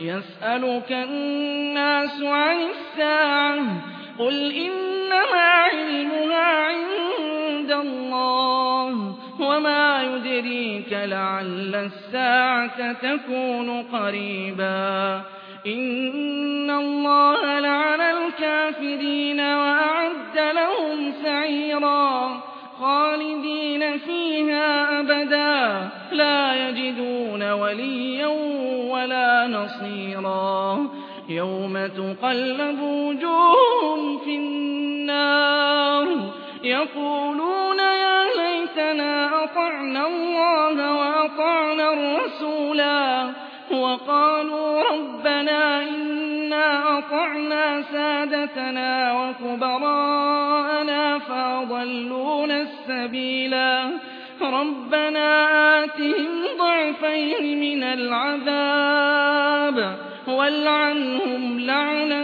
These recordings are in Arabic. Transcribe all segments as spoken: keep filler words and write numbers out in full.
يسألك الناس عن الساعة قل إنما علمها عند الله وما يدريك لعل الساعة تكون قريبا إن الله لعن الكافرين وأعد لهم سعيرا خالدين فيها أبدا لا يجدون وليا ولا نصيرا يوم تقلب وجوههم في النار يقولون يا ليتنا أطعنا الله وأطعنا الرسولا وقالوا ربنا إنا أطعنا سادتنا وكبراءنا فأضلونا السبيلا ربنا آتهم ضعفين من العذاب والعنهم لعنا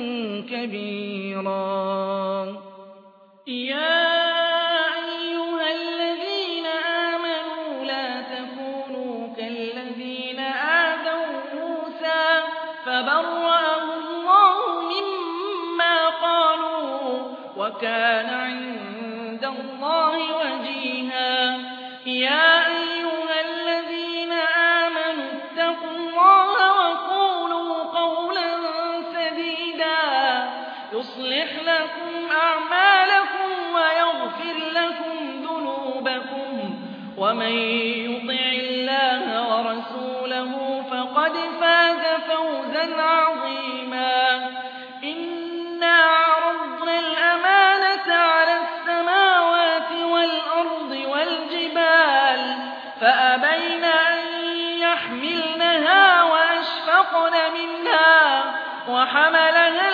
كبيرا يا أيها الذين آمنوا لا تكونوا كالذين آذوا موسى فبرأه الله مما قالوا وكان عند الله وجيها يا أيها الذين آمنوا اتقوا الله وقولوا قولا سديدا يصلح لكم أعمالكم ويغفر لكم ذنوبكم ومن يطع الله ورسوله فقد فاز فوزا عظيما إنا عرضنا الأمانة على السماوات والأرض والجبال فأبين أن يحملنها وأشفقن منها وحملها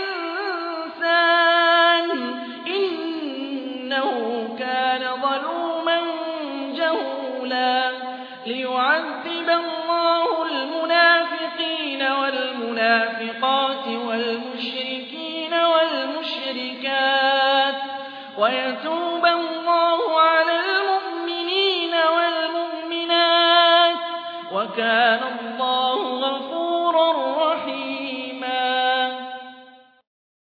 الإنسان إنه كان ظلوما جهولا ليعذب الله المنافقين والمنافقات والمشركين والمشركات ويتوب الله على المؤمنين والمؤمنات وكان الله